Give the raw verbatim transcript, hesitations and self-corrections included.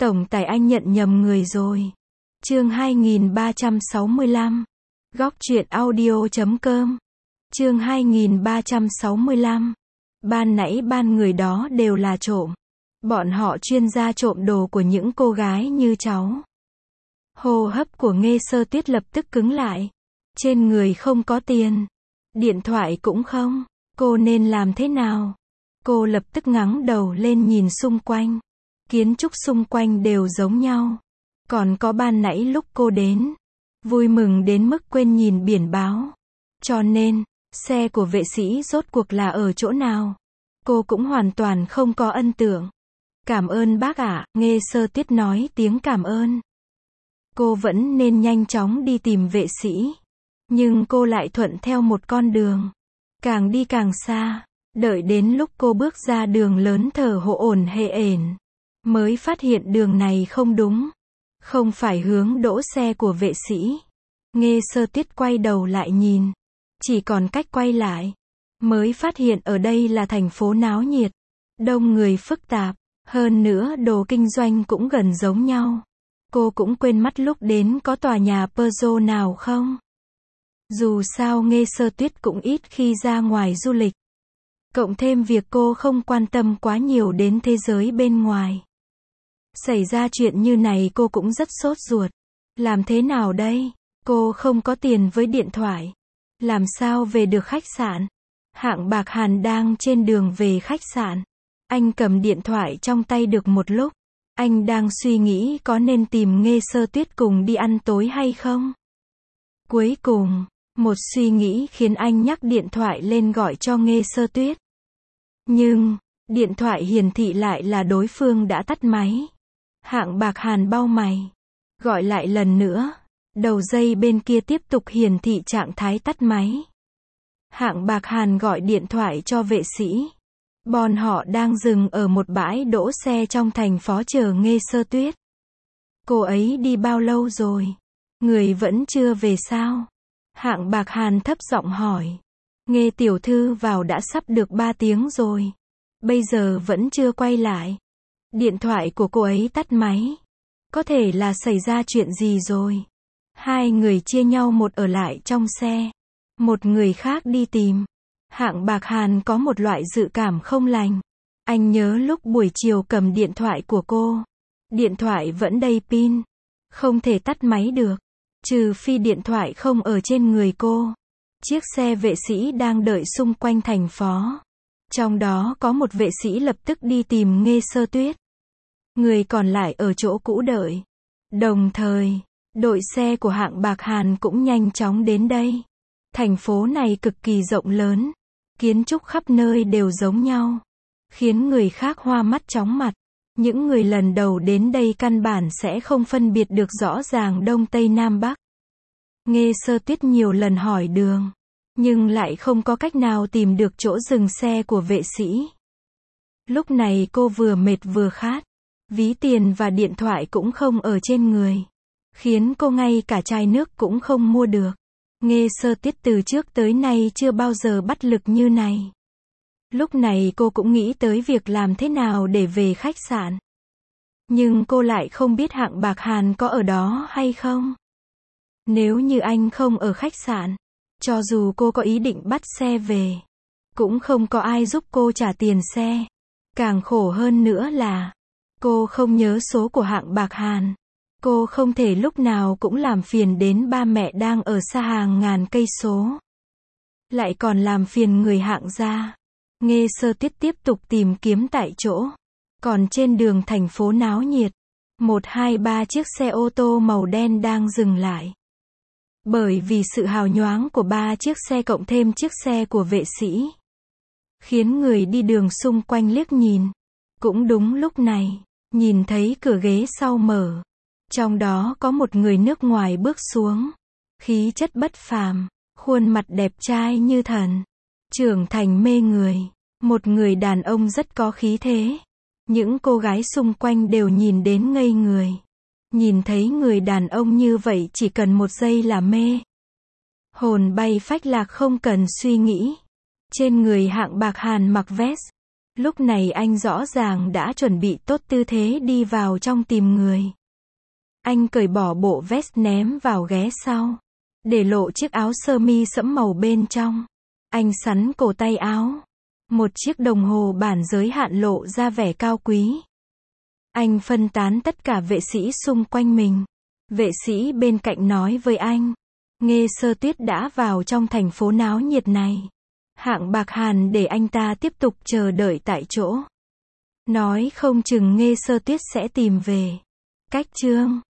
Tổng tài anh nhận nhầm người rồi. Chương hai nghìn ba trăm sáu mươi lăm. Góc truyện audio chấm com. Chương hai nghìn ba trăm sáu mươi lăm. Ban nãy ban người đó đều là trộm. Bọn họ chuyên gia trộm đồ của những cô gái như cháu. Hô hấp của Nghê Sơ Tuyết lập tức cứng lại. Trên người không có tiền. Điện thoại cũng không. Cô nên làm thế nào? Cô lập tức ngẩng đầu lên nhìn xung quanh. Kiến trúc xung quanh đều giống nhau. Còn có ban nãy lúc cô đến. Vui mừng đến mức quên nhìn biển báo. Cho nên, xe của vệ sĩ rốt cuộc là ở chỗ nào? Cô cũng hoàn toàn không có ấn tượng. Cảm ơn bác ạ, Nghê Sơ Tuyết nói tiếng cảm ơn. Cô vẫn nên nhanh chóng đi tìm vệ sĩ. Nhưng cô lại thuận theo một con đường. Càng đi càng xa. Đợi đến lúc cô bước ra đường lớn thở hổn ổn hển, mới phát hiện đường này không đúng. Không phải hướng đỗ xe của vệ sĩ. Nghê Sơ Tuyết quay đầu lại nhìn. Chỉ còn cách quay lại, mới phát hiện ở đây là thành phố náo nhiệt. Đông người phức tạp. Hơn nữa đồ kinh doanh cũng gần giống nhau. Cô cũng quên mất lúc đến có tòa nhà Peugeot nào không. Dù sao Nghê Sơ Tuyết cũng ít khi ra ngoài du lịch. Cộng thêm việc cô không quan tâm quá nhiều đến thế giới bên ngoài. Xảy ra chuyện như này cô cũng rất sốt ruột. Làm thế nào đây? Cô không có tiền với điện thoại. Làm sao về được khách sạn? Hạng Bạc Hàn đang trên đường về khách sạn. Anh cầm điện thoại trong tay được một lúc. Anh đang suy nghĩ có nên tìm Nghê Sơ Tuyết cùng đi ăn tối hay không? Cuối cùng, một suy nghĩ khiến anh nhắc điện thoại lên gọi cho Nghê Sơ Tuyết. Nhưng, điện thoại hiển thị lại là đối phương đã tắt máy. Hạng Bạc Hàn cau mày. Gọi lại lần nữa. Đầu dây bên kia tiếp tục hiển thị trạng thái tắt máy. Hạng Bạc Hàn gọi điện thoại cho vệ sĩ. Bọn họ đang dừng ở một bãi đỗ xe trong thành phố chờ Nghê Sơ Tuyết. Cô ấy đi bao lâu rồi? Người vẫn chưa về sao? Hạng Bạc Hàn thấp giọng hỏi. Nghê tiểu thư vào đã sắp được ba tiếng rồi. Bây giờ vẫn chưa quay lại. Điện thoại của cô ấy tắt máy. Có thể là xảy ra chuyện gì rồi? Hai người chia nhau, một ở lại trong xe. Một người khác đi tìm. Hạng Bạc Hàn có một loại dự cảm không lành. Anh nhớ lúc buổi chiều cầm điện thoại của cô. Điện thoại vẫn đầy pin. Không thể tắt máy được. Trừ phi điện thoại không ở trên người cô. Chiếc xe vệ sĩ đang đợi xung quanh thành phố. Trong đó có một vệ sĩ lập tức đi tìm Nghê Sơ Tuyết. Người còn lại ở chỗ cũ đợi. Đồng thời, đội xe của Hạng Bạc Hàn cũng nhanh chóng đến đây. Thành phố này cực kỳ rộng lớn. Kiến trúc khắp nơi đều giống nhau. Khiến người khác hoa mắt chóng mặt. Những người lần đầu đến đây căn bản sẽ không phân biệt được rõ ràng Đông Tây Nam Bắc. Nghê Sơ Tuyết nhiều lần hỏi đường. Nhưng lại không có cách nào tìm được chỗ dừng xe của vệ sĩ. Lúc này cô vừa mệt vừa khát. Ví tiền và điện thoại cũng không ở trên người. Khiến cô ngay cả chai nước cũng không mua được. Nghê Sơ Tuyết từ trước tới nay chưa bao giờ bắt lực như này. Lúc này cô cũng nghĩ tới việc làm thế nào để về khách sạn. Nhưng cô lại không biết Hạng Bạc Hàn có ở đó hay không. Nếu như anh không ở khách sạn, cho dù cô có ý định bắt xe về, cũng không có ai giúp cô trả tiền xe. Càng khổ hơn nữa là, cô không nhớ số của Hạng Bạc Hàn. Cô không thể lúc nào cũng làm phiền đến ba mẹ đang ở xa hàng ngàn cây số. Lại còn làm phiền người Hạng gia. Nghê Sơ Tuyết tiếp tục tìm kiếm tại chỗ. Còn trên đường thành phố náo nhiệt, một hai ba chiếc xe ô tô màu đen đang dừng lại. Bởi vì sự hào nhoáng của ba chiếc xe cộng thêm chiếc xe của vệ sĩ, khiến người đi đường xung quanh liếc nhìn. Cũng đúng lúc này, nhìn thấy cửa ghế sau mở. Trong đó có một người nước ngoài bước xuống. Khí chất bất phàm, khuôn mặt đẹp trai như thần. Trưởng thành mê người. Một người đàn ông rất có khí thế. Những cô gái xung quanh đều nhìn đến ngây người. Nhìn thấy người đàn ông như vậy chỉ cần một giây là mê. Hồn bay phách lạc không cần suy nghĩ. Trên người Hạng Bạc Hàn mặc vest. Lúc này anh rõ ràng đã chuẩn bị tốt tư thế đi vào trong tìm người. Anh cởi bỏ bộ vest ném vào ghế sau, để lộ chiếc áo sơ mi sẫm màu bên trong. Anh xắn cổ tay áo. Một chiếc đồng hồ bản giới hạn lộ ra vẻ cao quý. Anh phân tán tất cả vệ sĩ xung quanh mình. Vệ sĩ bên cạnh nói với anh, Nghê Sơ Tuyết đã vào trong thành phố náo nhiệt này. Hạng Bạc Hàn để anh ta tiếp tục chờ đợi tại chỗ. Nói không chừng Nghê Sơ Tuyết sẽ tìm về. Cách chương